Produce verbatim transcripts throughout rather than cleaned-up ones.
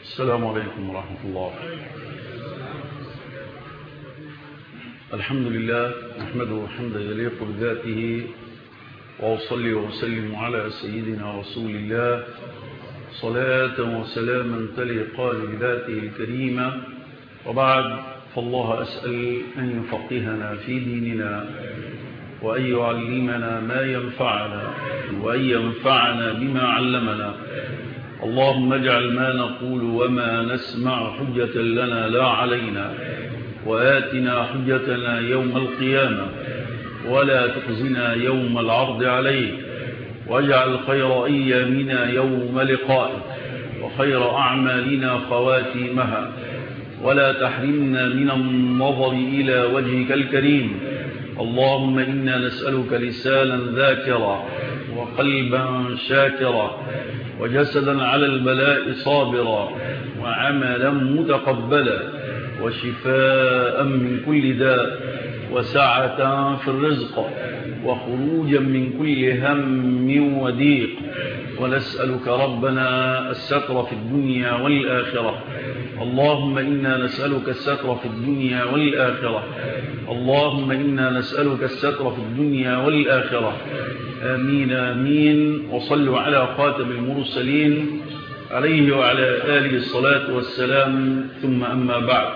السلام عليكم ورحمة الله. الحمد لله نحمده حمدا يليق بذاته، وأصلي وأسلم على سيدنا رسول الله صلاة وسلاما تليقان بذاته الكريمة. وبعد، فالله أسأل أن يفقهنا في ديننا، وأن يعلمنا ما ينفعنا، وأن ينفعنا بما علمنا. اللهم اجعل ما نقول وما نسمع حجة لنا لا علينا، وآتنا حجتنا يوم القيامة، ولا تخزنا يوم العرض عليك، واجعل خير أيامنا يوم لقائك، وخير أعمالنا خواتيمها، ولا تحرمنا من النظر إلى وجهك الكريم. اللهم إنا نسألك لسانا ذاكرا، وقلبا شاكرا، وجسدا على البلاء صابرا، وعملا متقبلا، وشفاء من كل داء، وسعة في الرزق، وخروجا من كل هم وضيق. ونسألك ربنا الستر في الدنيا والآخرة. اللهم إنا نسألك الستر في الدنيا والآخرة. اللهم إنا نسألك الستر في الدنيا والآخرة. آمين آمين. وصلوا على خاتم المرسلين عليه وعلى آله الصلاة والسلام. ثم أما بعد،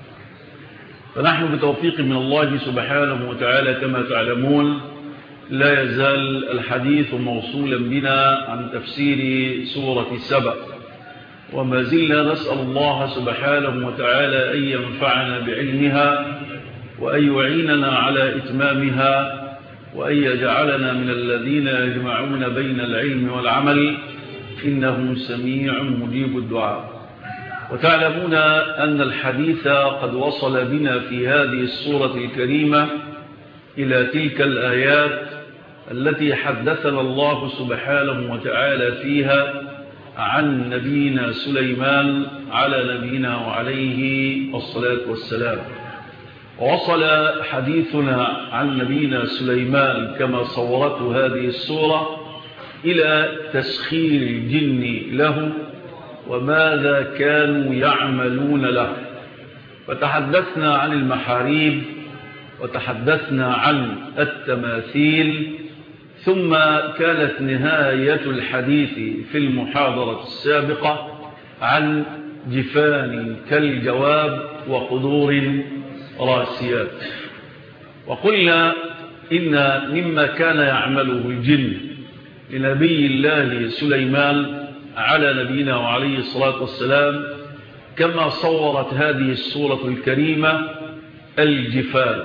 فنحن بتوفيق من الله سبحانه وتعالى كما تعلمون لا يزال الحديث موصولا بنا عن تفسير سورة سبأ، وما زلنا نسأل الله سبحانه وتعالى أن ينفعنا بعلمها، وأن يعيننا على إتمامها، وأن يجعلنا من الذين يجمعون بين العلم والعمل، إنه سميع مجيب الدعاء. وتعلمون أن الحديث قد وصل بنا في هذه السورة الكريمة إلى تلك الآيات التي حدثنا الله سبحانه وتعالى فيها عن نبينا سليمان على نبينا وعليه الصلاة والسلام. ووصل حديثنا عن نبينا سليمان كما صورته هذه السورة إلى تسخير الجن له وماذا كانوا يعملون له. فتحدثنا عن المحاريب، وتحدثنا عن التماثيل، ثم كانت نهاية الحديث في المحاضرة السابقة عن جفان كالجواب وقدور راسيات. وقلنا إن مما كان يعمله الجن لنبي الله سليمان على نبينا وعليه الصلاة والسلام كما صورت هذه السورة الكريمة الجفان.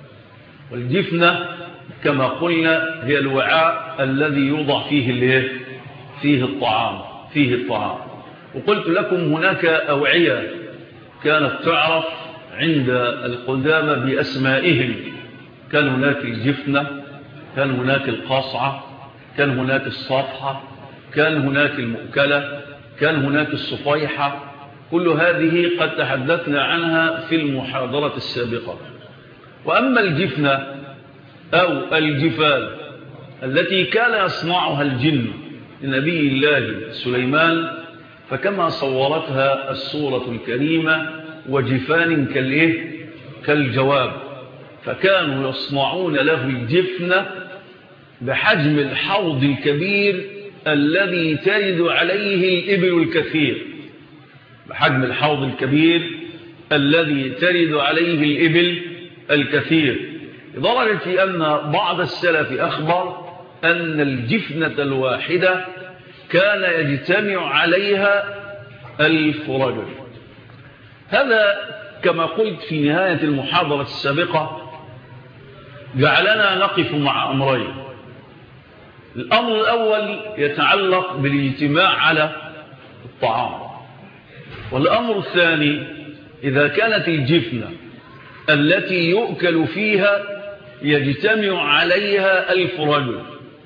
والجفنة كما قلنا هي الوعاء الذي يوضع فيه فيه الطعام فيه الطعام وقلت لكم هناك أوعية كانت تعرف عند القدامى بأسمائهم. كان هناك الجفنة، كان هناك القاصعة، كان هناك الصافحة، كان هناك المؤكلة، كان هناك الصفيحة. كل هذه قد تحدثنا عنها في المحاضرة السابقة. وأما الجفنة أو الجفال التي كان يصنعها الجن لنبي الله سليمان فكما صورتها السورة الكريمة وجفان كالإيه؟ كالجواب. فكانوا يصنعون له الجفنة بحجم الحوض الكبير الذي ترد عليه الإبل الكثير، بحجم الحوض الكبير الذي ترد عليه الإبل الكثير، لدرجة أن بعض السلف أخبر أن الجفنة الواحدة كان يجتمع عليها ألف رجل. هذا كما قلت في نهاية المحاضرة السابقة جعلنا نقف مع أمرين. الأمر الأول يتعلق بالاجتماع على الطعام، والأمر الثاني إذا كانت الجفنة التي يؤكل فيها يجتمع عليها ألف رجل،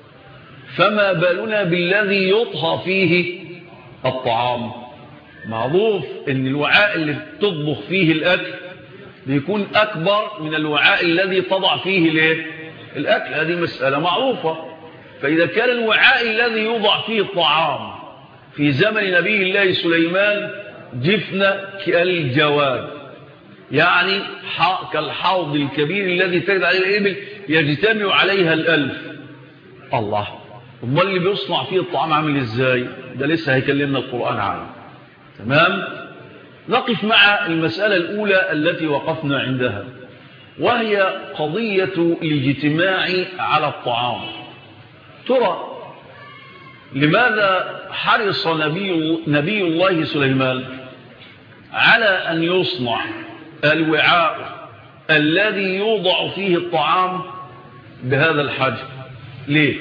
فما بالنا بالذي يطهى فيه الطعام. معروف أن الوعاء اللي تطبخ فيه الأكل بيكون أكبر من الوعاء الذي تضع فيه الأكل، هذه مسألة معروفة. فإذا كان الوعاء الذي يوضع فيه الطعام في زمن نبي الله سليمان جفن كالجواد، يعني كالحوض الكبير الذي تجد عليه الإبل يجتمع عليها الألف. الله، امال اللي بيصنع فيه الطعام عامل ازاي؟ ده لسه هيكلمنا القرآن عنه. تمام. نقف مع المسألة الأولى التي وقفنا عندها، وهي قضية الاجتماع على الطعام. ترى لماذا حرص نبي, نبي الله سليمان على أن يصنع الوعاء الذي يوضع فيه الطعام بهذا الحجم؟ ليه؟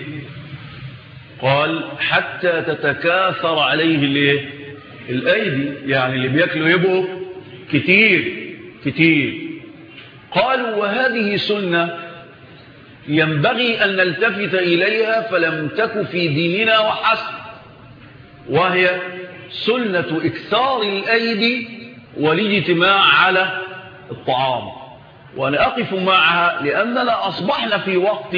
قال حتى تتكاثر عليه الايه؟ الأيدي، يعني اللي بيأكلوا يبقوا كتير كتير. قالوا وهذه سنة ينبغي أن نلتفت إليها، فلم تك في ديننا وحسب، وهي سنة إكثار الأيدي والاجتماع على الطعام. وأنا أقف معها لأننا أصبحنا في وقت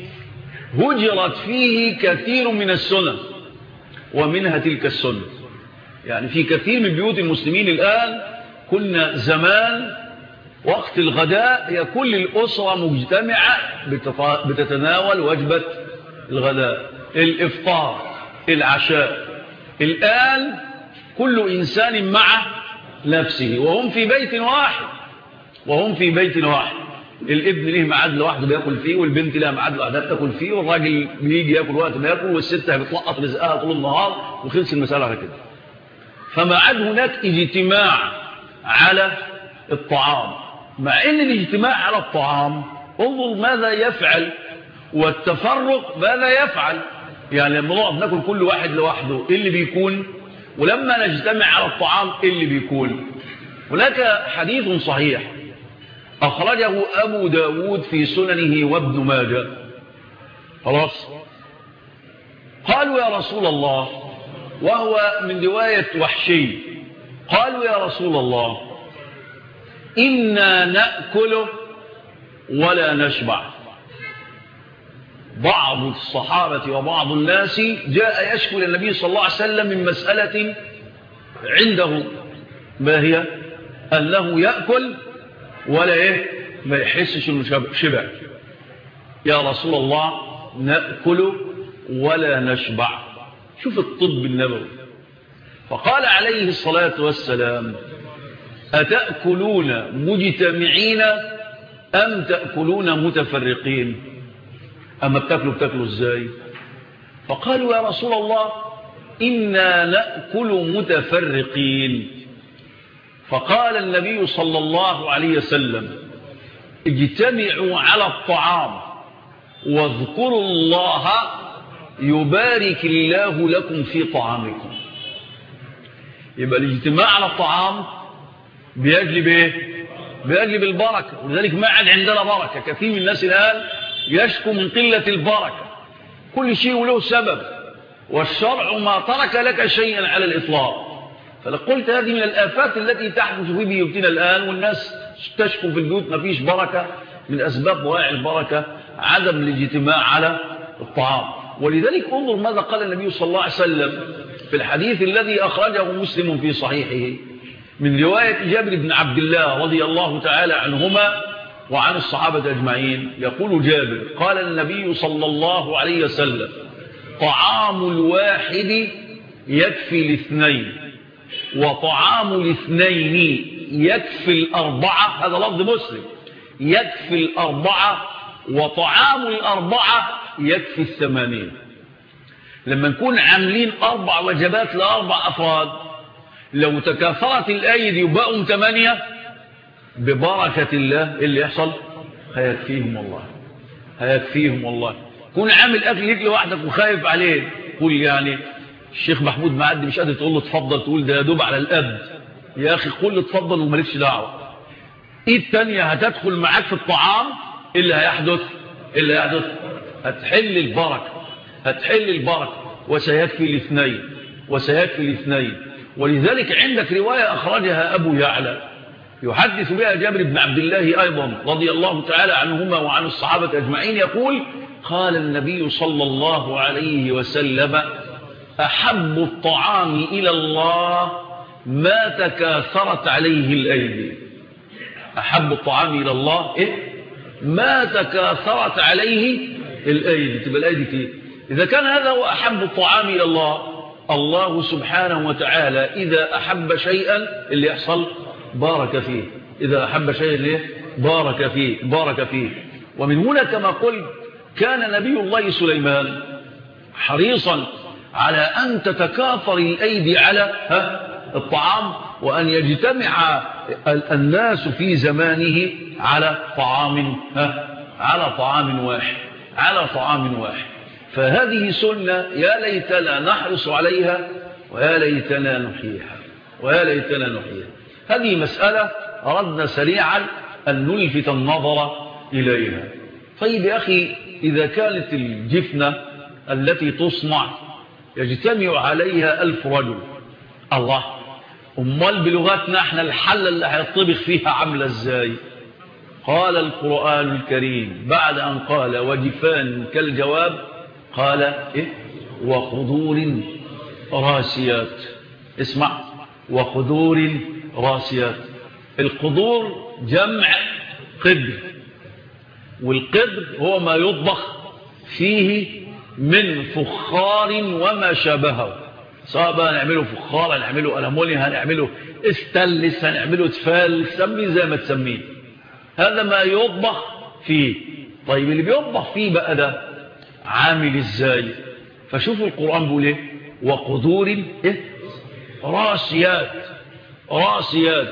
هجرت فيه كثير من السنن، ومنها تلك السنة. يعني في كثير من بيوت المسلمين الآن، كنا زمان وقت الغداء هي كل الأسرة مجتمعة بتتناول وجبة الغداء، الإفطار، العشاء. الآن كل إنسان مع نفسه، وهم في بيت واحد وهم في بيت واحد الابن له ميعاد لوحده بياكل فيه، والبنت لها ميعاد لوحدها بتاكل فيه، والراجل بيجي ياكل وقت ما ياكل، والست بتلقط رزقها طول النهار، وخلص المسألة على كده. فما عاد هناك اجتماع على الطعام، مع ان الاجتماع على الطعام انظر ماذا يفعل، والتفرق ماذا يفعل. يعني لما نقعد ناكل كل واحد لوحده ايه اللي بيكون، ولما نجتمع على الطعام ايه اللي بيكون. هناك حديث صحيح أخرجه أبو داود في سننه وابن ماجه. خلاص، قالوا يا رسول الله، وهو من رواية وحشي، قالوا يا رسول الله إنا نأكل ولا نشبع. بعض الصحابة وبعض الناس جاء يشكو للنبي صلى الله عليه وسلم من مسألة عنده، ما هي؟ أنه يأكل ولا إيه؟ ما يحسش إنه شبع. يا رسول الله نأكل ولا نشبع. شوف الطب النبوي. فقال عليه الصلاة والسلام أتأكلون مجتمعين أم تأكلون متفرقين؟ أما بتأكلوا بتأكلوا إزاي؟ فقالوا يا رسول الله إنا نأكل متفرقين. فقال النبي صلى الله عليه وسلم اجتمعوا على الطعام واذكروا الله يبارك الله لكم في طعامكم. يبقى الاجتماع على الطعام بيجلب ايه؟ بيجلب البركة. ولذلك ما عاد عندنا بركة. كثير من الناس الآن يشكو من قلة البركة. كل شيء له سبب، والشرع ما ترك لك شيئا على الإطلاق. فلقلت هذه من الآفات التي تحدث في بيوتنا الآن، والناس تشكو في البيوت ما فيش بركة. من أسباب ضياع البركة عدم الاجتماع على الطعام. ولذلك انظر ماذا قال النبي صلى الله عليه وسلم في الحديث الذي أخرجه مسلم في صحيحه من رواية جابر بن عبد الله رضي الله تعالى عنهما وعن الصحابة أجمعين. يقول جابر قال النبي صلى الله عليه وسلم طعام الواحد يكفي الاثنين، وطعام الاثنين يكفي الأربعة. هذا لفظ مسلم. يكفي الأربعة، وطعام الأربعة يكفي الثمانين. لما نكون عاملين أربع وجبات لأربع أفراد، لو تكاثرت الأيدي وبقوا ثمانية ببركة الله اللي يحصل هيكفيهم والله، هيكفيهم والله. كون عامل أكل ليك لوحدك وخايف عليه، قول يعني الشيخ محمود معدي مش قادر تقول له اتفضل، تقول ده يدوب على القد. يا أخي قول له اتفضل ومالكش دعوة. ايه التانية هتدخل معاك في الطعام، إيه اللي هيحدث؟ إيه اللي هيحدث؟ هتحل البركة، هتحل البركة، وسيكفي الاثنين، وسيكفي الاثنين. ولذلك عندك رواية أخرجها أبو يعلى يحدث بها جابر بن عبد الله أيضا رضي الله تعالى عنهما وعن الصحابة أجمعين. يقول قال النبي صلى الله عليه وسلم أحب الطعام إلى الله ما تكاثرت عليه الأيدي. أحب الطعام إلى الله إيه؟ ما تكاثرت عليه الأيدي. تبقى الأيدي كيه؟ إذا كان هذا هو أحب الطعام إلى الله، الله سبحانه وتعالى إذا أحب شيئا اللي يحصل بارك فيه. إذا أحب شيئا اللي بارك فيه بارك فيه. ومن هنا كما قلت كان نبي الله سليمان حريصا على أن تتكاثر الأيدي على الطعام، وأن يجتمع الناس في زمانه على طعام على طعام واحد على طعام واحد. فهذه سنة يا ليتنا نحرص عليها ويا ليتنا نحييها ويا ليتنا نحييها. هذه مسألة أردنا سريعا أن نلفت النظر إليها. طيب يا أخي، إذا كانت الجفنة التي تصنع يجتمع عليها ألف رجل، الله، أمال بلغتنا احنا الحلة اللي هيطبخ فيها عاملة ازاي؟ قال القرآن الكريم بعد أن قال وجفان كالجواب قال إيه؟ وخضور راسيات. اسمع، وخضور راسيات. الخضور جمع قدر، والقدر هو ما يطبخ فيه من فخار وما شابهه، سواء بقى نعمله فخار، هنعمله ألموني، هنعمله استلس، هنعمله تفال، سميه زي ما تسميه. هذا ما يطبخ فيه. طيب اللي بيطبخ فيه بقى ده عامل ازاي؟ فشوفوا القرآن بيقول ايه؟ وقدور ايه؟ راسيات راسيات.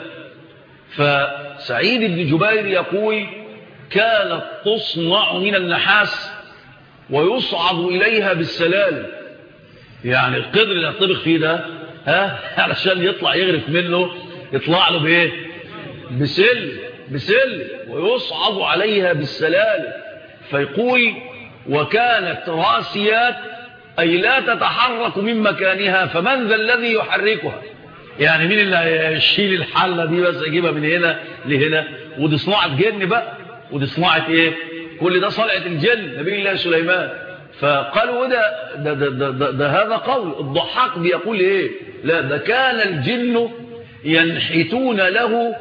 فسعيد بن جبير يقول كانت تصنع من النحاس ويصعد إليها بالسلال. يعني القدر اللي هتطبخ فيه ده ها علشان يطلع يغرف منه يطلع له بايه؟ بسل بسل ويصعد عليها بالسلال. فيقول وكانت راسيات أي لا تتحرك من مكانها، فمن ذا الذي يحركها؟ يعني مين اللي هيشيل الحلة دي بس يجيبها من هنا لهنا؟ ودي صناعة جن بقى، ودي صناعة ايه؟ كل ده صنعة الجن نبي الله سليمان. فقالوا ده, ده, ده, ده, ده, ده هذا قول الضحاك بيقول ايه؟ لا، ده كان الجن ينحتون له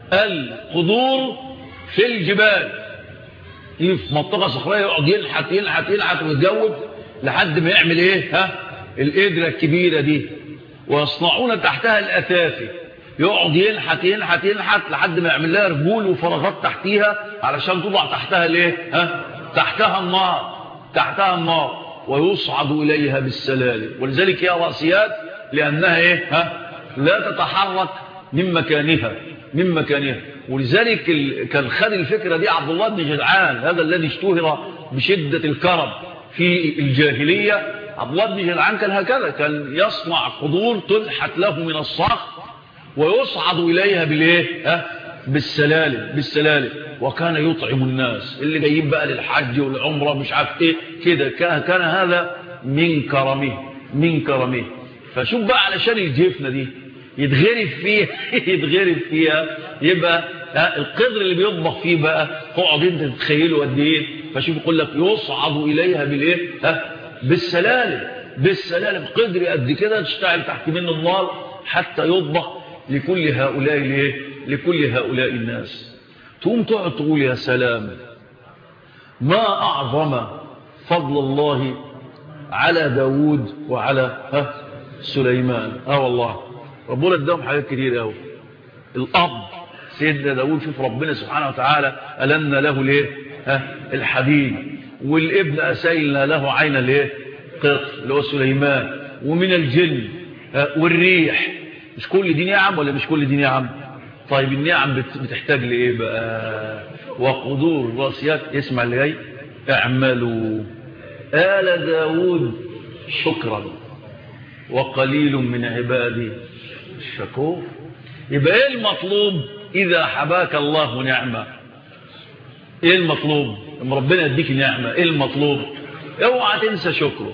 القدور في الجبال، في منطقة صخرية يقعد ينحت ينحت ينحت ويتجوب لحد ما يعمل ايه؟ ها القدرة الكبيرة دي، ويصنعون تحتها الأثافي، يقعد ينحت ينحت ينحت لحد ما يعمل لها رجول وفراغات تحتيها علشان تضع تحتها الايه؟ ها تحتها النار تحتها النار ويصعد إليها بالسلالم. ولذلك هي راسيات لأنها ايه؟ ها لا تتحرك من مكانها من مكانها. ولذلك كان خد الفكرة دي عبد الله بن جدعان، هذا الذي اشتهر بشدة الكرم في الجاهلية. عبد الله بن جدعان كان هكذا، كان يصنع قدور تنحت له من الصخر ويصعد إليها بالايه؟ ها بالسلالم بالسلالم وكان يطعم الناس اللي جايين بقى للحج والعمرة مش عارف ايه كده. كان هذا من كرمه من كرمه. فشوف بقى علشان الجفنة دي يتغرف فيها يتغرف فيها يبقى القدر اللي بيطبخ فيه بقى تقعد انت تتخيله قد ايه. فشوف يقول لك يصعد اليها بالايه؟ ها بالسلالم بالسلالم. قدر قد كده تشتعل تحت منه النار حتى يطبخ لكل هؤلاء الايه؟ لكل هؤلاء الناس. تقوم تقعد تقول يا سلام، ما اعظم فضل الله على داود وعلى ها سليمان. اه والله ربنا اداهم حاجات كتير قوي. الاب سيدنا داود شوف ربنا سبحانه وتعالى ألنا له ليه؟ ها الحديد. والابن أسيلنا له عين الايه؟ قطر اللي هو سليمان. ومن الجن والريح. مش كل دي نعم ولا مش كل دي نعم؟ طيب النعم بتحتاج لايه بقى؟ وقدور راسيات. اسمع اللي جاي، اعملوا آل داود شكرا وقليل من عبادي الشكور. يبقى ايه المطلوب اذا حباك الله نعمة؟ ايه المطلوب لما ربنا يديك نعمة؟ ايه المطلوب؟ اوعى تنسى شكره،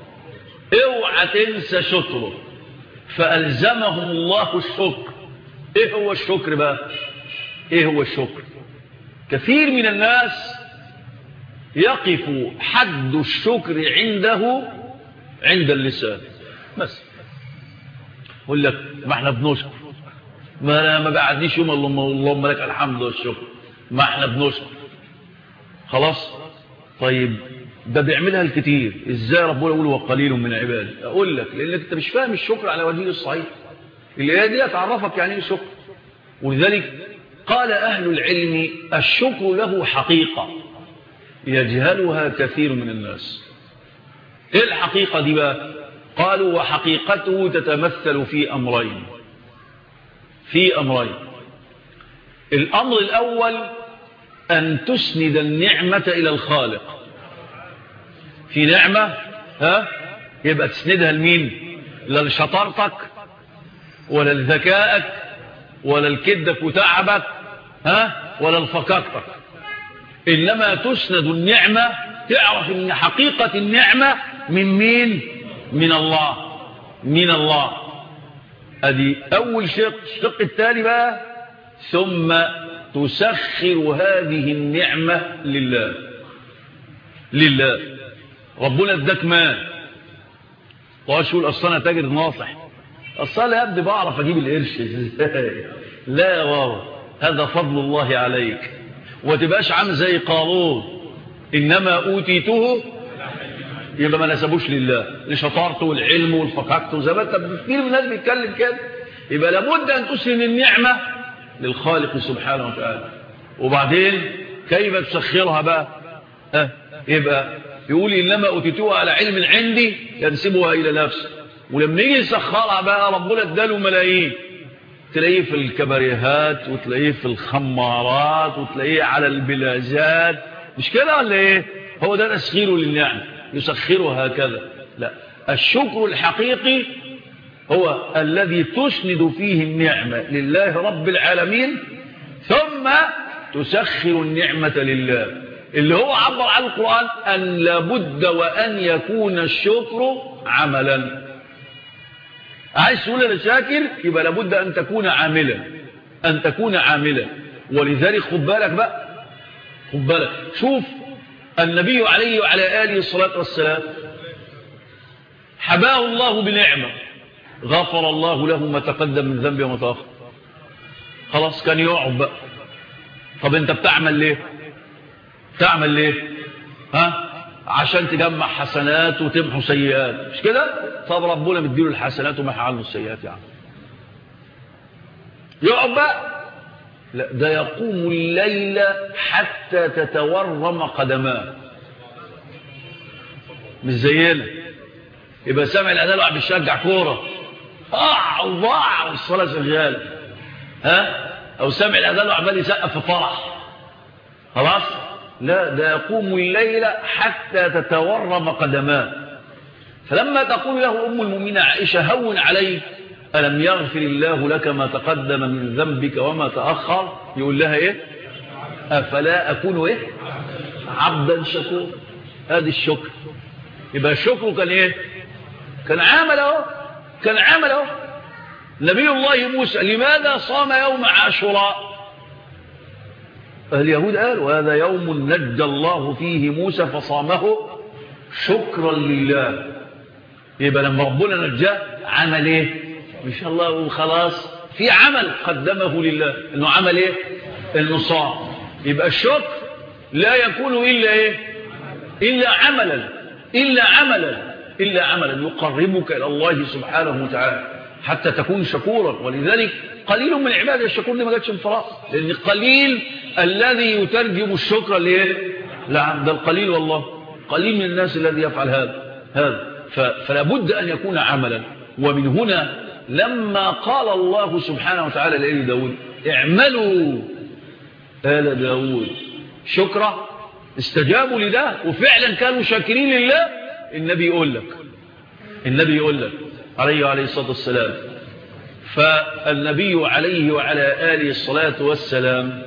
اوعى تنسى شكره. فألزمهم الله الشكر. ايه هو الشكر بقى؟ ايه هو الشكر؟ كثير من الناس يقف حد الشكر عنده عند اللسان بس. يقول لك ما احنا بنشكر، ما انا ما بعدنيش يوم اللهم اللهم لك الحمد والشكر، ما احنا بنشكر خلاص. طيب ده بيعملها الكتير، ازاي ربنا يقول وقليل من عبادي؟ اقول لك لانك انت مش فاهم الشكر على وجهه الصحيح. الايه دي تعرفك يعني ايه شكر. ولذلك قال اهل العلم الشكر له حقيقه يجهلها كثير من الناس. ايه الحقيقه دي بقى؟ قالوا وحقيقته تتمثل في امرين في امرين الامر الاول ان تسند النعمه الى الخالق. في نعمة ها يبقى تسندها لمين؟ لا لشطارتك ولا لذكائك ولا لكدك وتعبك ها ولا لفكاكتك، إنما تسند النعمة. تعرف ان حقيقة النعمة من مين؟ من الله من الله. ادي اول شق. الشق الثاني بقى ثم تسخر هذه النعمة لله لله. ربنا اداك مال وقاش يقول اصل انا تاجر ناصح، اصل يا ابني بعرف اجيب القرش ازاي. لا يا بابا، هذا فضل الله عليك. وتبقاش عامل زي قارون انما اوتيته، يبقى ما نسبوش لله لشطارته والعلم والفقاقته زي ما انت كتير من الناس بيتكلم كده. يبقى لابد ان تسلم النعمه للخالق سبحانه وتعالى. وبعدين كيف تسخرها بقى؟ ها يبقى يقول إنما أوتيتوها على علم عندي ينسبها إلى نفسه. ولما يجي يسخرها بقى ربنا اداله ملايين، تلاقيه في الكباريهات وتلاقيه في الخمارات وتلاقيه على البلاجات، مش كده ولا ايه؟ هو ده تسخيره للنعمة، يسخرها هكذا. لا، الشكر الحقيقي هو الذي تسند فيه النعمة لله رب العالمين ثم تسخر النعمة لله، اللي هو عبر عن القرآن أن لابد وأن يكون الشكر عملا. عايز تقول أنا شاكر يبقى لابد أن تكون عاملا أن تكون عاملا. ولذلك خد بالك بقى، خد بالك شوف النبي عليه وعلى آله الصلاة والسلام حباه الله بنعمة، غفر الله له ما تقدم من ذنبه وما تأخر. خلاص كان يقعد بقى. طب انت بتعمل ليه؟ تعمل ليه؟ ها؟ عشان تجمع حسنات وتمحو سيئات، مش كده؟ طب ربنا مديله الحسنات ومحى عنه السيئات يعني. يقعد بقى؟ لا، ده يقوم الليل حتى تتورم قدماه. مش زينا يبقى سامع الاذان وقاعد بيشجع كوره اه الله والصلاه شغاله، ها؟ او سامع الاذان وعمال يسقف في فرح. خلاص؟ لا، ده يقوم الليل حتى تتورم قدماه. فلما تقول له ام المؤمنين عائشه هون عليك ألم يغفر الله لك ما تقدم من ذنبك وما تأخر، يقول لها ايه؟ أفلا أكون ايه؟ عبدا شكورا. هذا الشكر. يبقى الشكر كان ايه؟ كان عمل اهو كان عمل اهو نبي الله موسى لماذا صام يوم عاشوراء؟ اليهود قالوا هذا يوم نجى الله فيه موسى فصامه شكرا لله. يبقى لما ربنا نجاه عمل ايه؟ ان شاء الله وخلاص في عمل قدمه لله، انه عمل ايه؟ انه صام. يبقى الشكر لا يكون الا ايه؟ الا عملا الا عملا الا عملا يقربك الى الله سبحانه وتعالى حتى تكون شكورا. ولذلك قليل من العباد الشكور دي ما جاتش انفراد، لان قليل الذي يترجم الشكر لايه؟ لا، ده القليل والله، قليل من الناس الذي يفعل هذا هذا فلا بد ان يكون عملا. ومن هنا لما قال الله سبحانه وتعالى لآل داود اعملوا آل داود شكرا، استجابوا لده وفعلا كانوا شاكرين لله. النبي يقول لك النبي يقول لك عليه وعليه الصلاة والسلام، فالنبي عليه وعلى آله الصلاة والسلام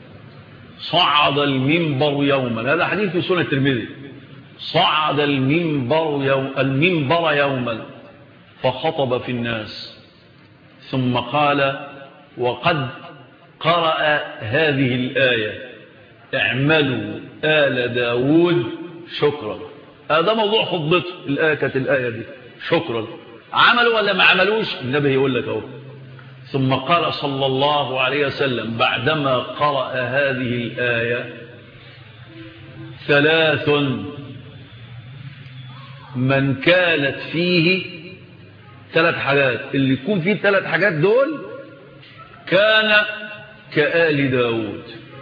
صعد المنبر يوما، هذا حديث في سنة الترمذي، صعد المنبر يوم المنبر يوما فخطب في الناس ثم قال وقد قرأ هذه الآية اعملوا آل داود شكرا. هذا موضوع خطبته، الآية كانت الآية دي شكرا. عملوا ولا ما عملوش؟ النبي يقول لك اهو ثم قال صلى الله عليه وسلم بعدما قرأ هذه الآية: ثلاث من كانت فيه، ثلاث حاجات، اللي يكون فيه ثلاث حاجات دول كان كآل داود.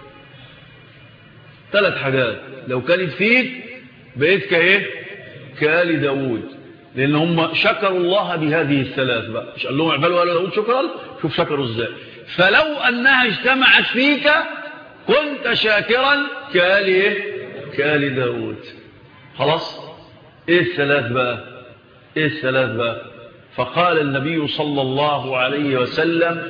ثلاث حاجات لو كانت فيك بقيت كايه؟ كآل داود، لأن هم شكروا الله بهذه الثلاث بقى. مش قال لهم اعملوا آل داود شكرا؟ شوف شكروا ازاي. فلو أنها اجتمعت فيك كنت شاكرا كآل ايه؟ كآل داود. خلاص. ايه الثلاث بقى؟ ايه الثلاث بقى؟ فقال النبي صلى الله عليه وسلم: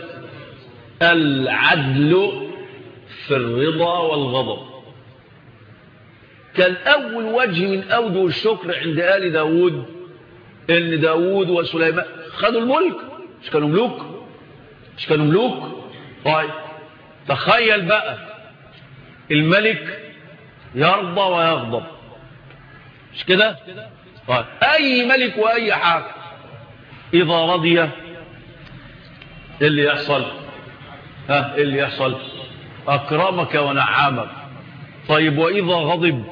العدل في الرضا والغضب. كان أول وجه من أوجه الشكر عند آل داود إن داود وسليمان خدوا الملك. مش كانوا ملوك؟ مش كانوا ملوك؟ طيب تخيل بقى الملك يرضى ويغضب، مش كده؟ طيب أي ملك وأي حاكم إذا رضي إيه اللي يحصل؟ ها إيه اللي يحصل؟ أكرمك ونعمك. طيب وإذا غضب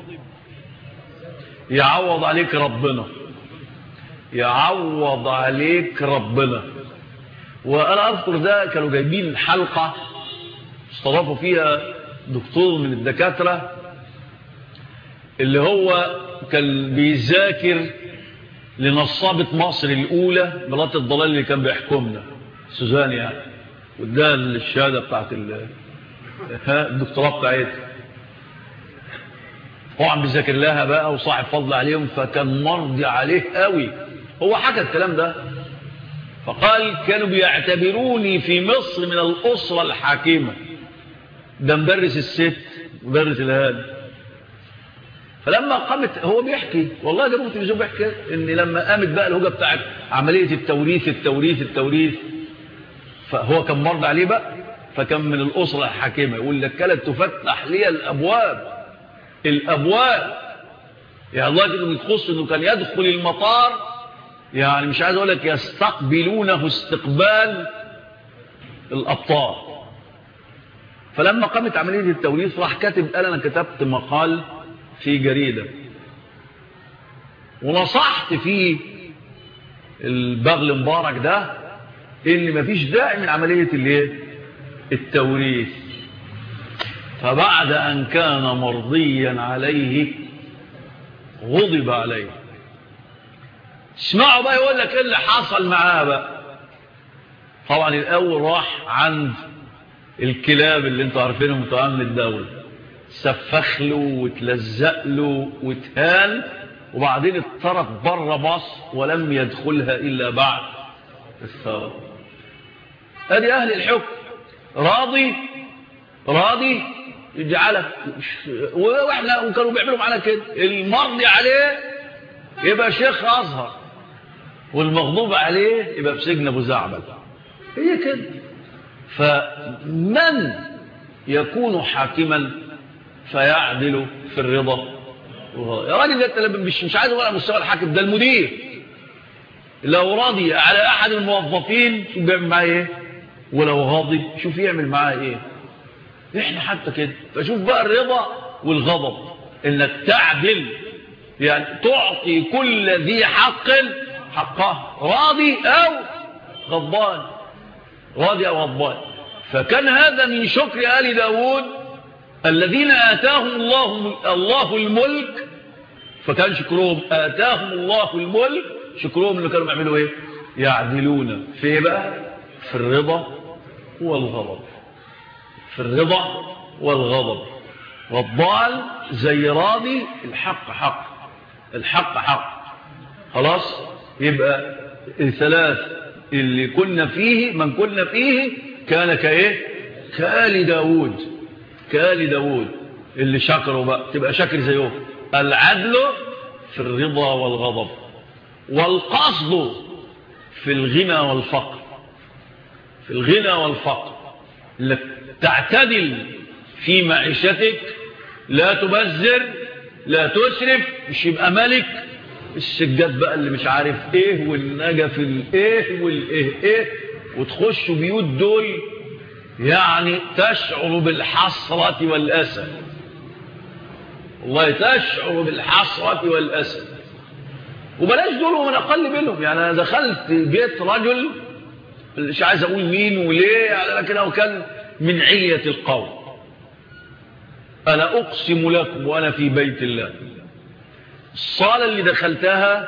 يعوض عليك ربنا، يعوض عليك ربنا. وأنا أذكر ده كانوا جايبين حلقة استضافوا فيها دكتور من الدكاترة اللي هو كان بيذاكر لنصابة مصر الأولى مرات الضلال اللي كان بيحكمنا سوزان يعني، وده الشهادة بتاعت الدكتوراه بتاعتها. طبعا بيذاكر لها بقى وصاحب فضل عليهم، فكان مرضي عليه قوي. هو حكى الكلام ده فقال: كانوا بيعتبروني في مصر من الأسرة الحاكمة. ده مدرس الست مدرس الهاد. فلما قامت هو بيحكي والله ده ممكن يزوم بيحكي ان لما قامت بقى الهوجة بتاعت عملية التوريث التوريث التوريث فهو كان مرضى عليه بقى، فكان من الأسرة الحاكمة. يقول لك: كانت تفتح لي الأبواب الأبواب يعني الله كده يخص انه كان يدخل المطار، يعني مش عايز اقول لك يستقبلونه استقبال الأبطال. فلما قامت عملية التوريث راح كاتب: قال: انا كتبت مقال في جريدة ونصحت فيه البغل مبارك ده ان مفيش داعي من عملية الايه التوريث. فبعد ان كان مرضيا عليه غضب عليه. اسمعوا بقى يقول لك ايه اللي حصل معاه بقى. طبعا الاول راح عند الكلاب اللي انتوا عارفينهم بتوع امن الدوله، سفخ له وتلزق له وتهان، وبعدين اتطرد بره مصر ولم يدخلها الا بعد الثوره. ادي اهل الحكم. راضي راضي يجعلك، واحنا وكانوا بيعملوا معانا كده، المرضي عليه يبقى شيخ ازهر والمغضوب عليه يبقى في سجن ابو زعبل. هي كده. فمن يكون حاكما فيعدل في الرضا. يا راجل ده انت مش مش عايز ولا مستوى الحاكم، ده المدير لو راضي على احد الموظفين شوف بيعمل معاه ايه، ولو غاضب شوف يعمل معاه ايه. احنا حتى كده. فشوف بقى الرضا والغضب، انك تعدل يعني تعطي كل ذي حق حقه، راضي او غضبان، راضي او غضبان. فكان هذا من شكر آل داود الذين آتاهم الله الله الملك. فكان شكرهم آتاهم الله الملك، شكرهم انه كانوا بيعملوا ايه؟ يعدلون في ايه بقى؟ في الرضا والغضب. في الرضا والغضب. والضال زي راضي، الحق حق، الحق حق. خلاص. يبقى الثلاث اللي كنا فيه، من كنا فيه كان كايه؟ كآل داود. كآل داود اللي شكروا بقى تبقى شكر زيهم. العدل في الرضا والغضب، والقصد في الغنى والفقر. في الغنى والفقر لك تعتدل في معيشتك، لا تبذر، لا تسرف، مش يبقى ملك السجاد بقى اللي مش عارف ايه والنجف الايه والايه ايه. وتخشوا بيوت دول يعني تشعر بالحسرة والأسى، والله تشعر بالحسرة والأسى. وبلاش دول ومن أقل منهم. يعني أنا دخلت بيت رجل مش عايز أقول مين وليه، لكنه كان من علية القوم. أنا أقسم لكم وأنا في بيت الله، الصالة اللي دخلتها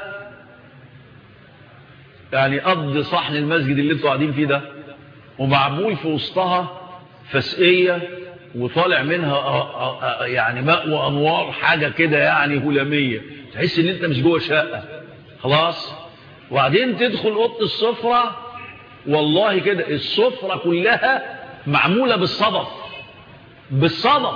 يعني قض صحن المسجد اللي انتوا قاعدين فيه ده، ومعمول في وسطها فسقية وطالع منها يعني ماء وأنوار، حاجة كده يعني هلامية، تحس ان انت مش جوه شقة خلاص. وبعدين تدخل أوضة السفرة، والله كده السفرة كلها معمولة بالصدف بالصدف،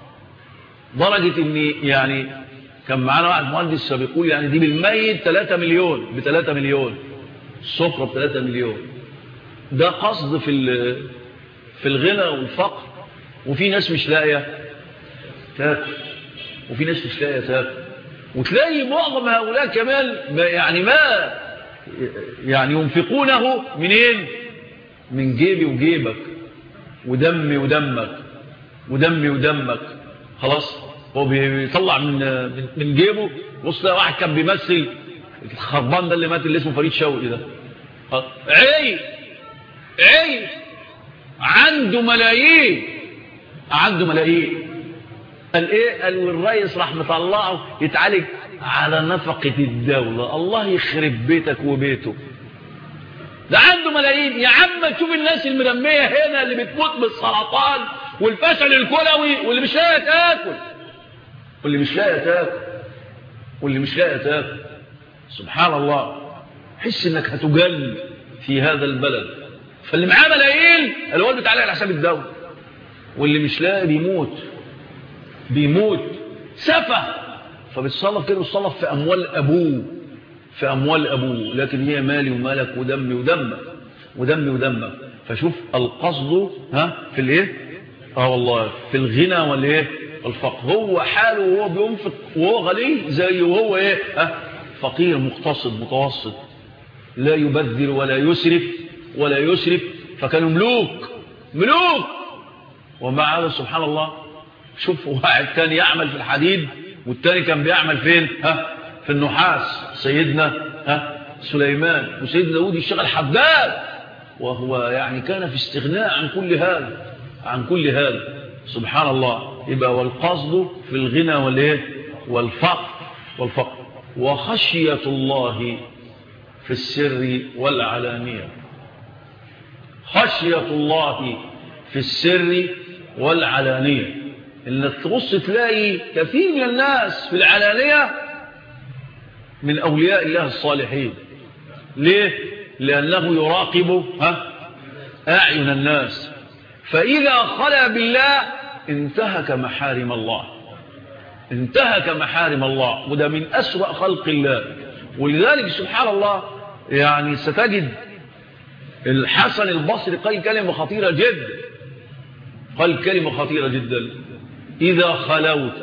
درجة ان يعني كان معانا واحد مهندس بيقول يعني دي بالميت ثلاثة مليون، ب ثلاثة مليون السفرة، ب ثلاثة مليون. ده قصد في في الغنى والفقر. وفي ناس مش لاقيه تاكل، وفي ناس مش لاقيه تاكل، وتلاقي معظم هؤلاء كمان يعني ما يعني ينفقونه منين؟ من جيبي وجيبك ودمي ودمك ودمي ودمك خلاص. هو بيطلع من من جيبه. بص ده واحد كان بيمثل الخربان ده اللي مات اللي اسمه فريد شوقي ده، عيب عيب عنده ملايين، عنده ملايين. قال ايه؟ قال والرئيس راح مطلعه يتعالج على نفقة الدولة. الله يخرب بيتك وبيته، ده عنده ملايين. يا عم تشوف الناس المرمية هنا اللي بتموت بالسرطان والفشل الكلوي، واللي مش لاقي تاكل، واللي مش لاقي تاكل واللي مش لاقي تاكل سبحان الله. حس انك هتجل في هذا البلد. فاللي معاه ملايين الوالد بتاعه على حساب الدولة، واللي مش لاقي بيموت بيموت سفه. فبتصرف كده، بتصرف في اموال ابوه، في اموال ابوه، لكن هي مالي ومالك ودمي ودمك ودمي ودمك. فشوف القصد ها في الايه؟ اه والله في الغنى والايه؟ الفقر. هو حاله وهو بينفق وهو غني زي وهو ايه؟ ها فقير مقتصد متوسط، لا يبذر ولا يسرف ولا يسرف. فكانوا ملوك ملوك. ومع هذا سبحان الله شوف واحد كان يعمل في الحديد والتاني كان بيعمل فين؟ ها في النحاس. سيدنا ها سليمان وسيدنا داود يشتغل حداد، وهو يعني كان في استغناء عن كل هذا عن كل هذا سبحان الله. يبقى والقصد في الغنى والايه؟ والفقر والفقر وخشية الله في السر والعلانية. خشية الله في السر والعلانية. انك تبص تلاقي كثير من الناس في العلانية من أولياء الله الصالحين. ليه؟ لأنه يراقب ها أعين الناس، فإذا خلى بالله انتهك محارم الله، انتهك محارم الله، وده من أسوأ خلق الله. ولذلك سبحان الله يعني ستجد الحسن البصري قال كلمة خطيرة جدا، قال كلمة خطيرة جدا: إذا خلوت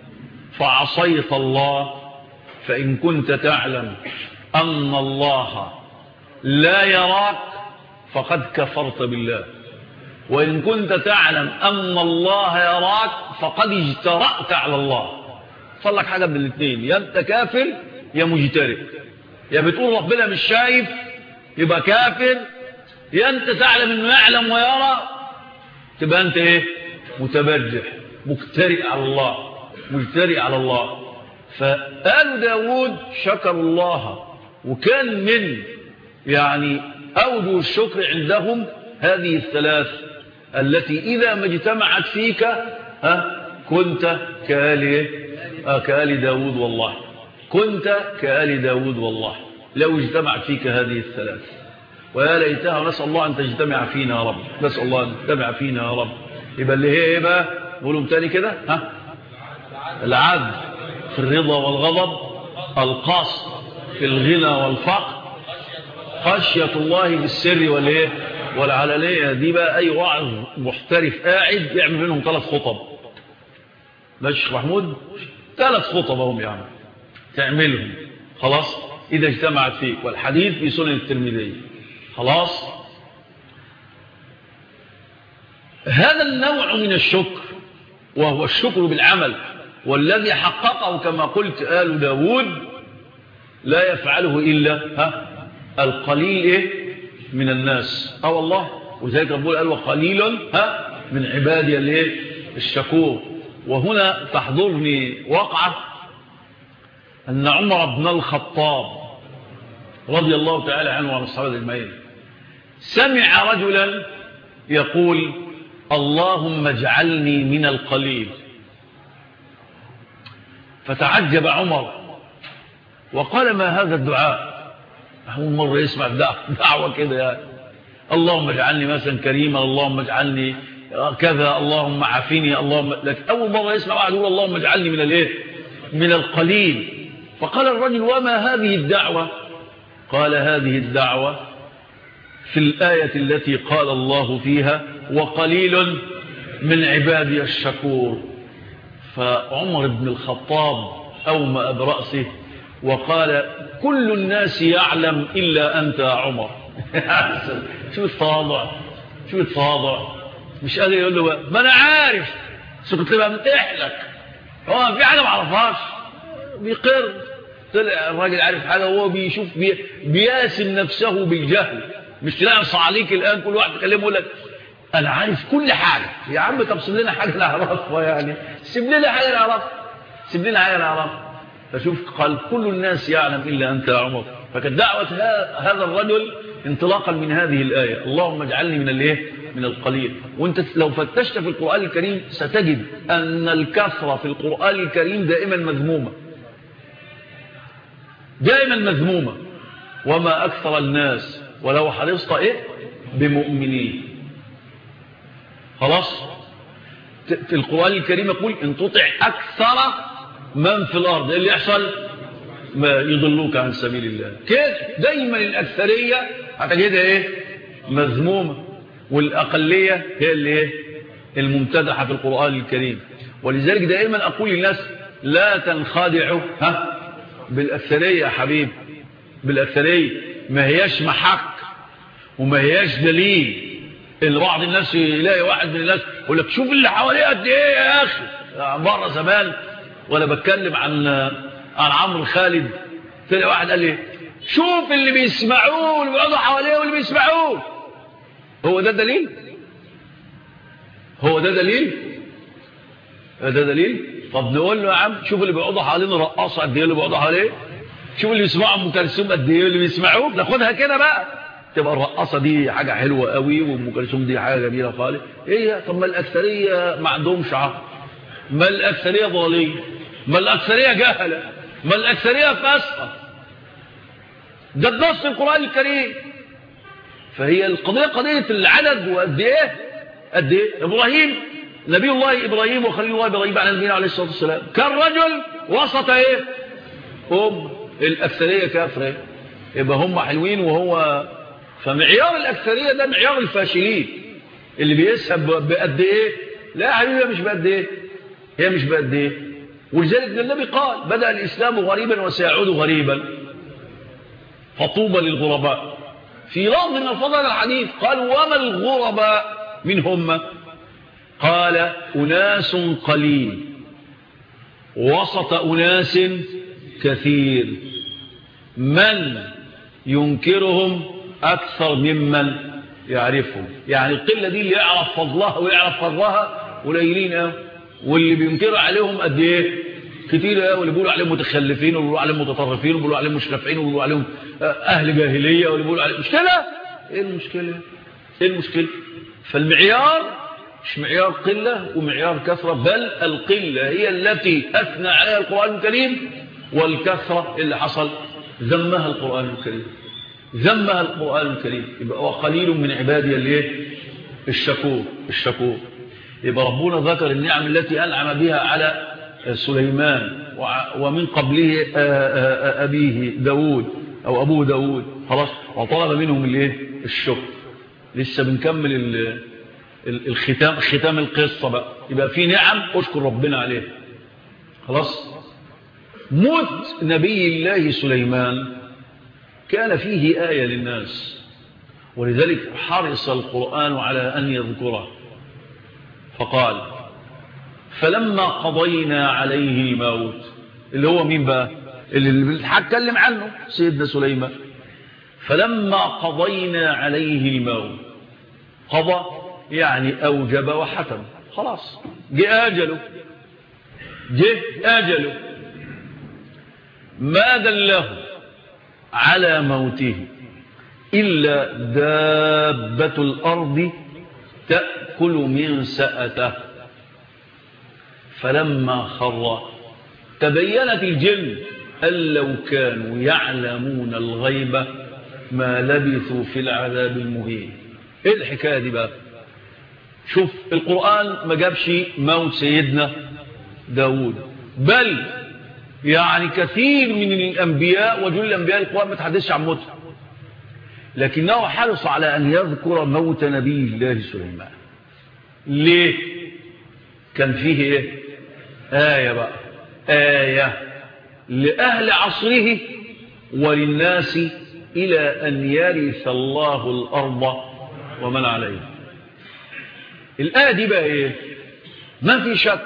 فعصيت الله فإن كنت تعلم أن الله لا يراك فقد كفرت بالله، وإن كنت تعلم أن الله يراك فقد اجترأت على الله. صار لك حاجة من الاثنين، يا أنت كافر يا مجترئ. يا بتقول ربنا مش شايف يبقى كافر، يا أنت تعلم أنه يعلم ويرى تبقى أنت إيه؟ متبجح مجترئ على الله، مجترئ على الله. فآل داود شكروا الله، وكان من يعني أوجه الشكر عندهم هذه الثلاث التي إذا ما اجتمعت فيك ها كنت كآل آه كآل داود والله، كنت كآل داود والله لو اجتمعت فيك هذه الثلاث. ويا ليتها، نسأل الله أن تجتمع فينا يا رب، نسأل الله أن تجتمع فينا يا رب. يبقى اللي هي إيه بقى؟ نقولهم تاني كده ها العدل في الرضا والغضب، القصد في الغنى والفقر، خشية الله بالسر والايه والعلانية. دي بقى اي واعظ محترف قاعد يعمل منهم ثلاث خطب. ماشي محمود؟ ثلاث خطب هم يعني تعملهم خلاص اذا اجتمعت فيك. والحديث في سنن الترمذي خلاص. هذا النوع من الشكر وهو الشكر بالعمل، والذي حققه كما قلت آل داود لا يفعله إلا ها القليل إيه من الناس. اه والله، وذلك ربنا قال وقليل ها من عبادي الايه الشكور. وهنا تحضرني وقعة أن عمر بن الخطاب رضي الله تعالى عنه وعن الصحابة أجمعين سمع رجلا يقول اللهم اجعلني من القليل، فتعجب عمر وقال ما هذا الدعاء؟ أول مرة يسمع دعوة كده يعني، اللهم اجعلني مثلا كريما، اللهم اجعلني كذا، اللهم عافيني، اللهم، لكن أول مرة يسمع واحد يقول اللهم اجعلني من الايه من القليل. فقال الرجل وما هذه الدعوة؟ قال هذه الدعوة في الآية التي قال الله فيها وقليل من عبادي الشكور. فعمر بن الخطاب أومأ برأسه وقال كل الناس يعلم إلا أنت يا عمر. شو التواضع، شو التواضع، مش قادر يقول له ما أنا عارف، كنت بقى متاح لك، هو في حاجة ما عرفهاش، بيقر. طلع الراجل عارف حاجة وهو بيشوف بي بياسم نفسه بالجهل. مش تلاقي صعاليك الآن كل واحد يكلمه يقول لك أنا عارف كل حاجة. يا عم طب سيب لنا حاجة نعرفها، يعني سيب لنا حاجة نعرفها، سيب لنا حاجة نعرفها. فشوف قال كل الناس يعلم إلا أنت يا عمر. فكانت دعوة هذا الرجل انطلاقا من هذه الآية اللهم اجعلني من الايه من القليل. وانت لو فتشت في القرآن الكريم ستجد أن الكثرة في القرآن الكريم دائما مذمومة، دائما مذمومة. وما أكثر الناس ولو حرصت إيه بمؤمنين. خلاص في القرآن الكريم يقول إن تطع أكثر من في الأرض اللي يحصل ما يضلوك عن سبيل الله. كده دايما الأكثرية هتجدها إيه مذمومة، والأقلية هي اللي إيه الممتدحة في القرآن الكريم. ولذلك دائما أقول للناس لا تنخدعوا ها بالأكثرية يا حبيب، بالأكثرية ما هياش محك وما هياش دليل. البعض الناس يلاقي واحد من الناس يقول لك شوف اللي حواليه قد ايه يا اخي. مرة زمان وانا بتكلم عن عن عمرو خالد تلاقي واحد قال لي شوف اللي بيسمعوه واللي بيقعدوا حواليه واللي بيسمعوه. هو ده دليل؟ هو ده دليل؟ ده دليل؟ طب نقول له يا عم شوف اللي بيقعدوا حوالينا رقاصه قد ايه اللي بيقعدوا حواليه، شوف اللي بيسمعوا ام كلثوم قد ايه اللي بيسمعوه. ناخدها كده بقى تبقى الرقاصه دي حاجه حلوه قوي وام كلثوم دي حاجه جميله خالص. ايه طب ما الاكثريه ما عندهمش عقل، ما الاكثريه ضالين، ما الاكثريه جهله، ما الاكثريه فاسقه. ده النص القرآن الكريم. فهي القضيه قضيه العدد وقد ايه قد ايه. ابراهيم نبي الله ابراهيم وخليل الله ابراهيم على نبينا عليه الصلاه والسلام كان رجل وسط ايه هم الاكثريه كافره، يبقى هم حلوين وهو. فمعيار الأكثرية ده معيار الفاشلين اللي بيسهب بقد إيه. لا يا حبيبي مش بقد إيه، هي مش بقد إيه. ولذلك النبي قال بدأ الإسلام غريبا وسيعود غريبا فطوبى للغرباء. في لفظ من الفضل الحديث قال وما الغرباء من هم؟ قال أناس قليل وسط أناس كثير من ينكرهم أكثر ممن يعرفهم. يعني القلة دي اللي يعرف فضلها ويعرف فضلها قليلين قوي، واللي بينكروا عليهم قد ايه كتير قوي. واللي بيقولوا عليهم متخلفين واللي بيقولوا عليهم متطرفين واللي بيقولوا عليهم مش نافعين واللي بيقولوا عليهم أهل جاهلية واللي بيقولوا عليهم مشكلة. ايه المشكلة؟ ايه المشكلة؟ فالمعيار مش معيار قلة ومعيار كثرة، بل القلة هي التي أثنى عليها القرآن الكريم، والكثرة اللي حصل ذمها القرآن الكريم، ذمها القرآن الكريم. يبقى وقليل من عبادي الايه الشكور الشكور. يبقى ربنا ذكر النعم التي أنعم بها على سليمان ومن قبله أبيه داود أو أبوه داود. خلاص وطلب منهم الايه الشكر. لسه بنكمل الختام ختام القصة بقى. يبقى في نعم أشكر ربنا عليه. خلاص موت نبي الله سليمان كان فيه آية للناس، ولذلك حرص القرآن على أن يذكره. فقال فلما قضينا عليه الموت، اللي هو مين بقى اللي هتكلم عنه؟ سيدنا سليمان. فلما قضينا عليه الموت، قضى يعني أوجب وحتم، خلاص جاء أجله، جه أجله. ما دله على موته إلا دابة الأرض تأكل من سأته. فلما خر تبينت الجن أن لو كانوا يعلمون الغيب ما لبثوا في العذاب المهين. ايه الحكاية دي بقى؟ شوف القرآن ما جابش موت سيدنا داود، بل يعني كثير من الأنبياء وجل الأنبياء القرآن ما تحدثش عن موته، لكنه حرص على أن يذكر موت نبي الله سليمان. ليه؟ كان فيه ايه؟ آية بقى، آية لأهل عصره وللناس إلى أن يرث الله الأرض ومن عليها. الآية دي بقى ايه؟ ما في شك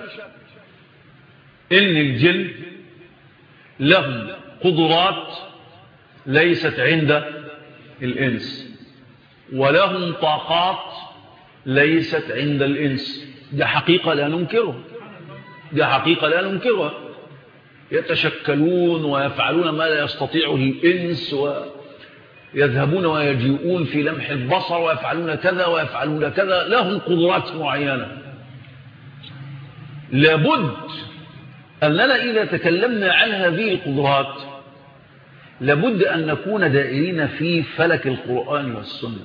إن الجن لهم قدرات ليست عند الإنس، ولهم طاقات ليست عند الإنس. دي حقيقة لا ننكرها، دي حقيقة لا ننكرها. يتشكلون ويفعلون ما لا يستطيعه الإنس، ويذهبون ويجيئون في لمح البصر، ويفعلون كذا ويفعلون كذا، لهم قدرات معينة. لابد أننا إذا تكلمنا عن هذه القدرات لابد أن نكون دائرين في فلك القرآن والسنة،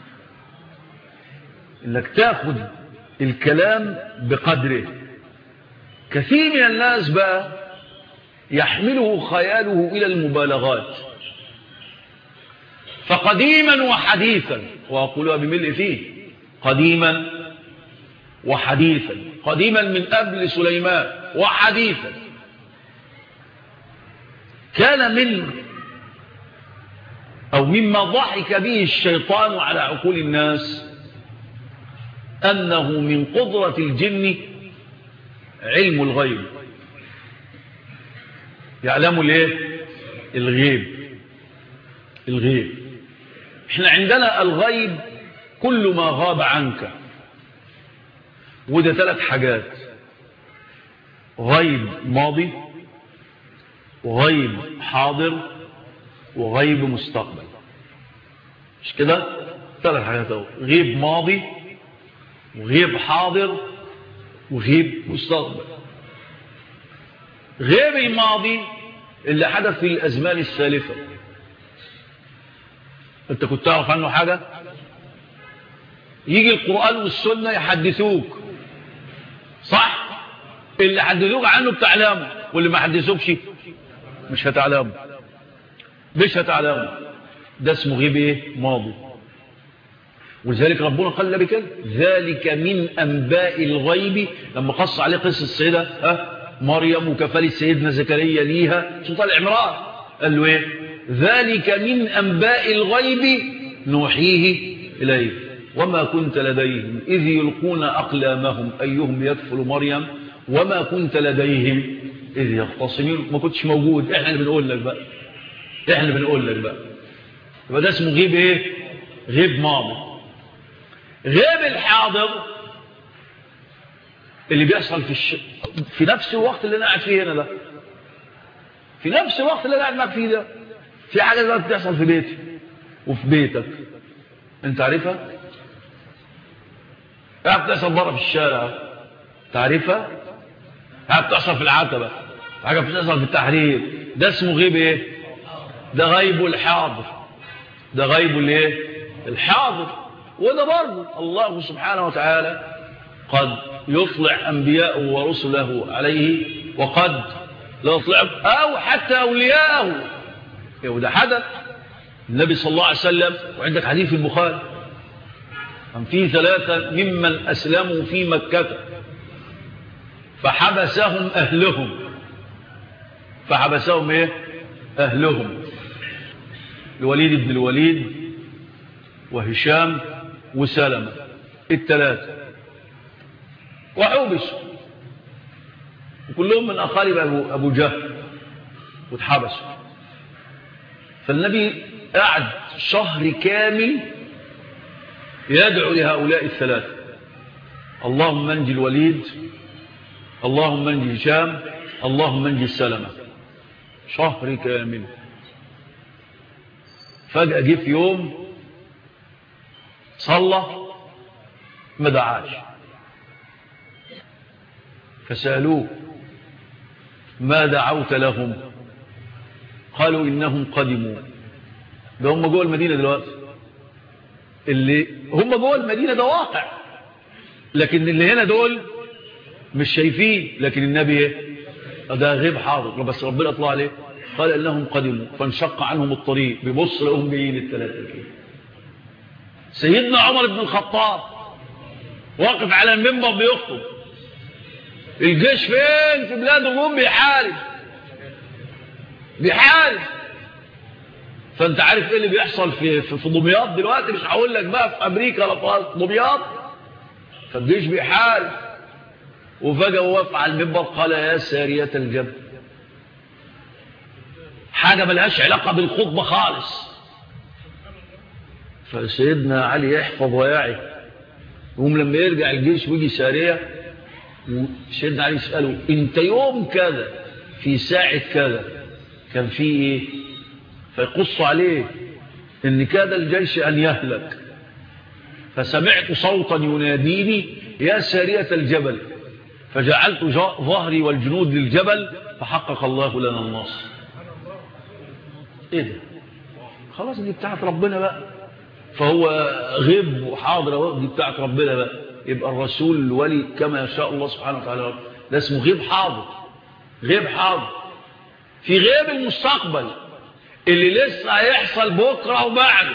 إنك تأخذ الكلام بقدره. كثير من الناس بقى يحمله خياله إلى المبالغات، فقديما وحديثا، وأقولها بملء فيه، قديما وحديثا، قديما من قبل سليمان وحديثا، كان من أو مما ضحك به الشيطان على عقول الناس أنه من قدرة الجن علم الغيب. يعلموا الايه؟ الغيب. الغيب احنا عندنا الغيب كل ما غاب عنك، وده ثلاث حاجات: غيب ماضي، وغيب حاضر، وغيب مستقبل. مش كده؟ ثلاث حاجات اهو: غيب ماضي، وغيب حاضر، وغيب مستقبل. غيب الماضي اللي حدث في الأزمان السالفة، انت كنت تعرف عنه حاجة؟ يجي القرآن والسنة يحدثوك، صح؟ اللي حدثوك عنه بتعلمه، واللي ما حدثوكش مش هتعلمه، مش هتعلمه. ده اسمه غيب ايه؟ ماضي. ولذلك ربنا قال بكده: ذلك من أنباء الغيب، لما قص عليه قصة السيدة ها مريم وكفالة سيدنا زكريا ليها سلطان العمران، قال له ايه؟ ذلك من أنباء الغيب نوحيه إليه وما كنت لديهم إذ يلقون أقلامهم أيهم يكفل مريم وما كنت لديهم إذ يختصمون. ما كنتش موجود، احنا اللي بنقول لك بقى، احنا اللي بنقول لك بقى. يبقى ده اسمه غيب ايه؟ غيب ماضي. غيب الحاضر اللي بيحصل في الش... في نفس الوقت اللي انا قاعد فيه هنا ده، في نفس الوقت اللي انا قاعد معاك فيه ده، في حاجه دلوقتي بتحصل في بيتي وفي بيتك، انت عارفها؟ حاجه بتحصل بره في الشارع، تعرفها؟ حاجه بتحصل في العتبه، حاجه بتحصل في التحرير. ده اسمه غيب ايه؟ ده غيب الحاضر، ده غيب الايه؟ الحاضر. وده برضه الله سبحانه وتعالى قد يطلع أنبياءه ورسله عليه، وقد لا يطلع أو حتى أولياءه. وده حدث النبي صلى الله عليه وسلم، وعندك حديث في البخاري: كان في ثلاثة ممن أسلموا في مكة فحبسهم أهلهم. فحبسهم إيه؟ أهلهم. الوليد بن الوليد وهشام وسلمة، الثلاثة. وحوبسوا، وكلهم من أقارب أبو, أبو جهل واتحبسوا. فالنبي قعد شهر كامل يدعو لهؤلاء الثلاثة: اللهم انجي الوليد، اللهم انجي هشام، اللهم انجي السلمة. شهر كامل. فجأة جه في يوم صلى ما دعاش، فسألوه: ما دعوت لهم؟ قالوا: إنهم قدموا. ده هم جوه المدينة دلوقتي، اللي هم جوه المدينة ده واقع، لكن اللي هنا دول مش شايفين. لكن النبي ايه؟ ده غيب حاضر، بس ربنا اطلع عليه. قال: انهم قدموا، فانشق عنهم الطريق، بيبص لهم جايين الثلاثه كده. سيدنا عمر بن الخطاب واقف على المنبر بيخطب: الجيش فين؟ في بلاد الروم بيحارب بيحارب. فانت عارف ايه اللي بيحصل في في دمياط دلوقتي؟ مش هقول لك بقى في امريكا ولا في دمياط. فالجيش بيحارب. وفجأة وقف على المنبر قال: يا سارية الجبل. حاجة ملهاش علاقة بالخطبة خالص. فسيدنا علي يحفظ ويعي، يقوم لما يرجع الجيش ويجي سارية، سيدنا علي يسأله: انت يوم كذا في ساعة كذا كان في ايه؟ فيقص عليه ان كاد الجيش ان يهلك، فسمعت صوتا يناديني: يا سارية الجبل، فجعلت ظهري والجنود للجبل، فحقق الله لنا النصر. ايه ده؟ خلاص دي بتاعت ربنا بقى. فهو غيب وحاضر، دي بتاعت ربنا بقى. يبقى الرسول الولي كما يشاء الله سبحانه وتعالى. ده اسمه غيب حاضر. غيب حاضر. في غيب المستقبل اللي لسه هيحصل بكرة وبعده.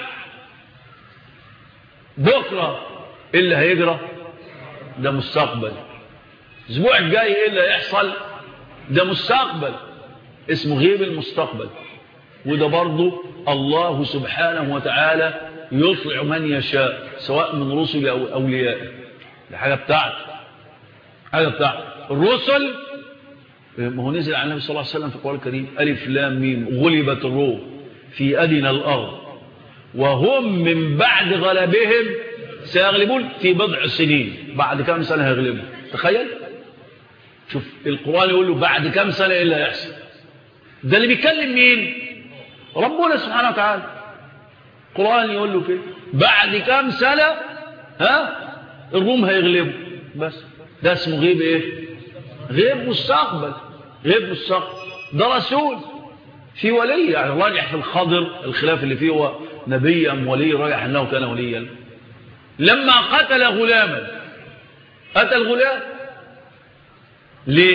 بكرة اللي هيجرى ده مستقبل. الاسبوع الجاي ايه اللي هيحصل ده مستقبل، اسمه غيب المستقبل. وده برضه الله سبحانه وتعالى يطلع من يشاء سواء من رسل او اولياء. دي حاجه بتاعته، حاجه بتاعته. الرسل ما هو نزل على النبي صلى الله عليه وسلم في القرآن الكريم: ألف لام ميم غلبت الروم في أدنى الأرض وهم من بعد غلبهم سيغلبون في بضع سنين. بعد كم سنة هيغلبوا؟ تخيل. شوف القرآن يقول له بعد كم سنة إيه اللي هيحصل. ده اللي بيتكلم مين؟ ربنا سبحانه وتعالى. القرآن يقول له كده بعد كم سنة ها الروم هيغلبوا. بس ده اسمه غيب ايه؟ غيب مستقبل. غيب مستقبل. ده رسول في ولي، يعني راجح في الخضر الخلاف اللي فيه هو نبي ام ولي، راجح انه كان وليا. لما قتل غلاما، قتل غلام ليه؟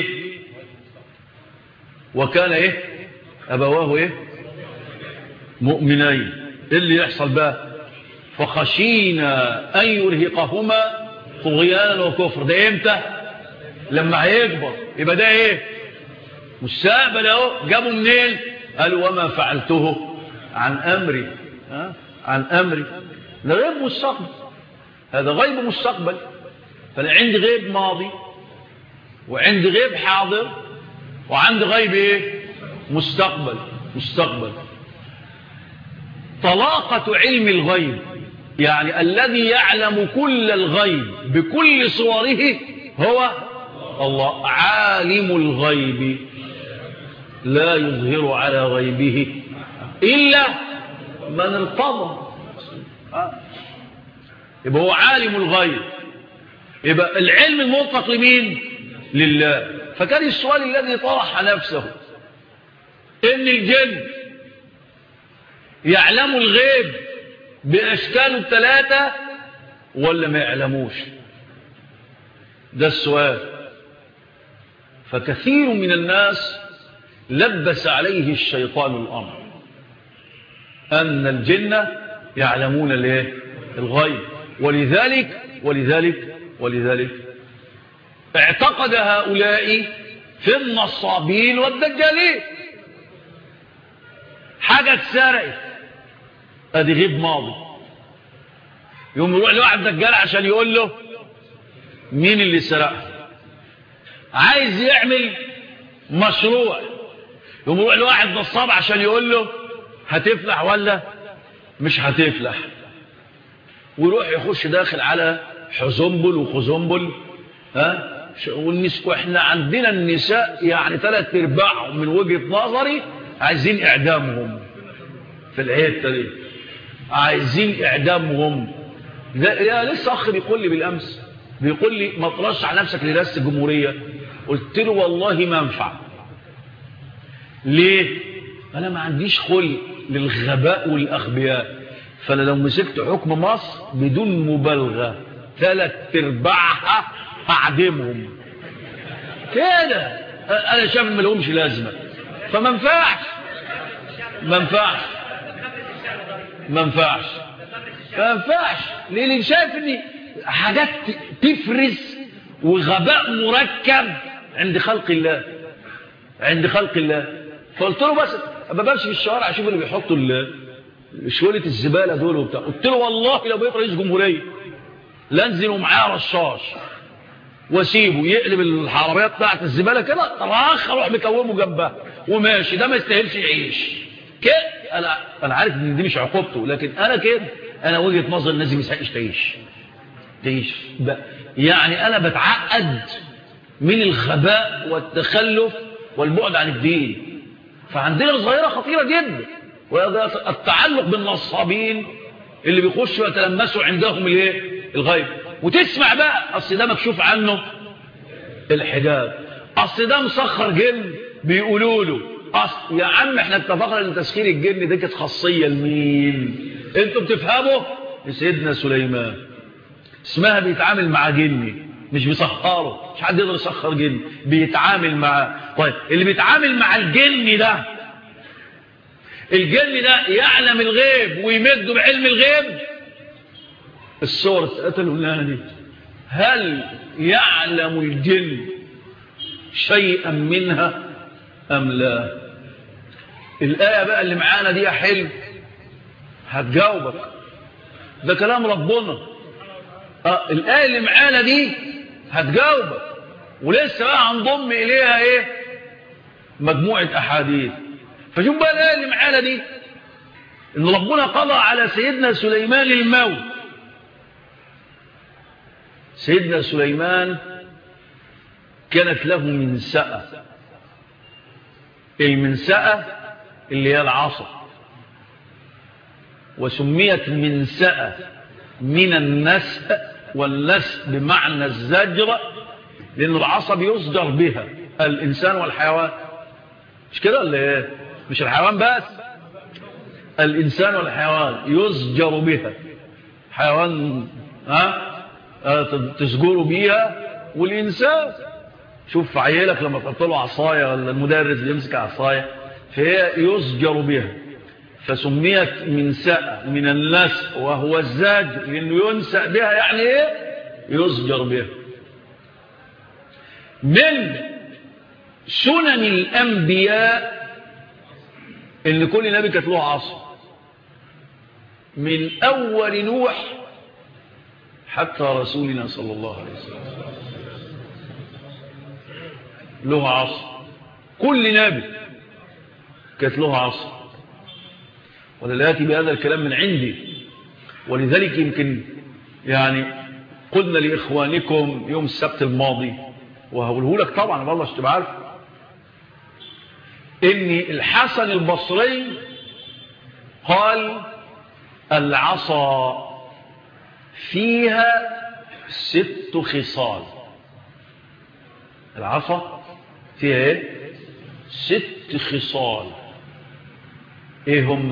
وكان ايه؟ ابواه ايه؟ مؤمنين. ايه اللي يحصل بقى؟ فخشينا ان يرهقهما طغيانا وكفر. ده امتى؟ لما هيكبر. يبقى ده ايه؟ مستقبل اهو. جابوا منين؟ قالوا: وما فعلته عن امري. ها؟ عن امري. ده غيب مستقبل، هذا غيب مستقبل. فانا عندي غيب ماضي وعندي غيب حاضر وعندي غيب ايه؟ مستقبل. مستقبل. طلاقة علم الغيب، يعني الذي يعلم كل الغيب بكل صوره هو الله. عالم الغيب لا يظهر على غيبه إلا من ارتضى. يبقى هو عالم الغيب. يبقى العلم المطلق لمين؟ لله. فكان السؤال الذي طرح نفسه إن الجن يعلم الغيب بأشكاله الثلاثة ولا ما يعلموش؟ ده السؤال. فكثير من الناس لبس عليه الشيطان الأمر أن الجن يعلمون الغيب، ولذلك ولذلك ولذلك اعتقد هؤلاء في النصابين والدجالين. حاجة اتسرقت، ادي غيب ماضي. يوم يروح لواحد دجال عشان يقول له مين اللي سرقها. عايز يعمل مشروع، يقوم يروح لواحد نصاب عشان يقول له هتفلح ولا مش هتفلح، ويروح يخش داخل على حزنبل وخزنبل. ها والنساء، واحنا عندنا النساء يعني ثلاث ارباعهم من وجهة نظري عايزين اعدامهم في الحته دي، عايزين اعدامهم. يا لسه اخ بيقول لي بالامس، بيقول لي ما ترشح على نفسك لرئاسه الجمهوريه. قلت له والله ما انفع. ليه؟ انا ما عنديش خلق للغباء والاغبياء. فانا لو مسكت حكم مصر بدون مبالغه ثلاث ارباعها هعدمهم كده. انا شايف ما لهمش لازمه، فما ينفعش ما ينفعش ما ينفعش ما ينفعش ليه؟ اللي شايف ان حاجات تفرز وغباء مركب عند خلق الله، عند خلق الله. فقلت له بس ابقى بمشي في الشوارع اشوف اللي بيحطوا شويه الزباله دول وبتاع. قلت له والله لو بقيت رئيس جمهوريه لانزل ومعاه رشاش واسيبه يقلب العربيات بتاعت الزباله كده، طراخ اروح مكومه جنبها وماشي. ده ما يستاهلش يعيش كده. انا انا عارف ان دي مش عقوبته، لكن انا كده انا وجهه نظر الناس ما يستحقش تعيش تعيش يعني انا بتعقد من الخباء والتخلف والبعد عن الدين. فعندنا ظاهره خطيره جدا، وهذا التعلق بالنصابين اللي بيخشوا يتلمسوا عندهم الايه الغيب. وتسمع بقى اصل ده مكشوف عنه الحجاب، اصل ده مسخر جن بيقولوا له. اصل يا عم احنا اتفقنا ان تسخير الجن دي كانت خاصيه لمين؟ انتوا بتفهموا؟ لسيدنا سليمان. اسمها بيتعامل مع جني، مش بيسخره. مش حد يقدر يسخر جن، بيتعامل معاه. طيب اللي بيتعامل مع الجن ده، الجن ده يعلم الغيب ويمده بعلم الغيب. الصور اتقتلوا لنا دي، هل يعلم الجن شيئا منها ام لا؟ الآية بقى اللي معانا دي يا حلو هتجاوبك، ده كلام ربنا. آه الآية اللي معانا دي هتجاوبك، ولسه بقى هنضم إليها إيه مجموعة أحاديث. فشوف بقى الآية اللي معانا دي، إن ربنا قضى على سيدنا سليمان الموت. سيدنا سليمان كانت له منسأة، المنسأة اللي هي العصا، وسميت منسأة من النسء، والنسء بمعنى الزجر، لأن العصا بيصدر بها الإنسان والحيوان. مش كده ولا ايه؟ مش الحيوان بس، الإنسان والحيوان يزجر بها. حيوان ها تسجروا بيها، والإنسان شوف عيالك لما تحط له عصاية ولا المدرس اللي يمسك عصاية، فهي يزجر بها. فسميت منسأة من النسء وهو الزاجر، لأنه ينسأ بها يعني ايه يزجر بها. من سنن الأنبياء إن كل نبي كانت له عصا، من أول نوح حتى رسولنا صلى الله عليه وسلم له عصا. كل نبي كانت له عصا. ولا يأتي بهذا الكلام من عندي، ولذلك يمكن يعني قلنا لإخوانكم يوم السبت الماضي، وهقوله لك طبعا والله عشان تبقى عارف، إن الحسن البصري قال العصا فيها ست خصال. العصا فيها ايه؟ ست خصال. ايه هم؟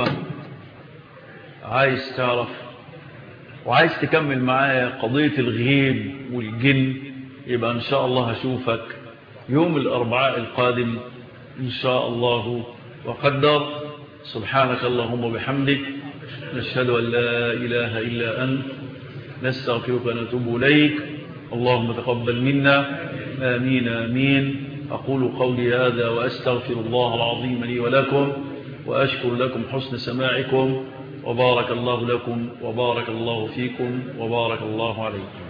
عايز تعرف وعايز تكمل معايا قضية الغيب والجن، يبقى ان شاء الله هشوفك يوم الاربعاء القادم ان شاء الله وقدر. سبحانك اللهم وبحمدك، نشهد ان لا اله الا انت، نستغفرك ونتوب اليك. اللهم تقبل منا، آمين آمين. أقول قولي هذا وأستغفر الله العظيم لي ولكم، وأشكر لكم حسن سماعكم، وبارك الله لكم وبارك الله فيكم وبارك الله عليكم.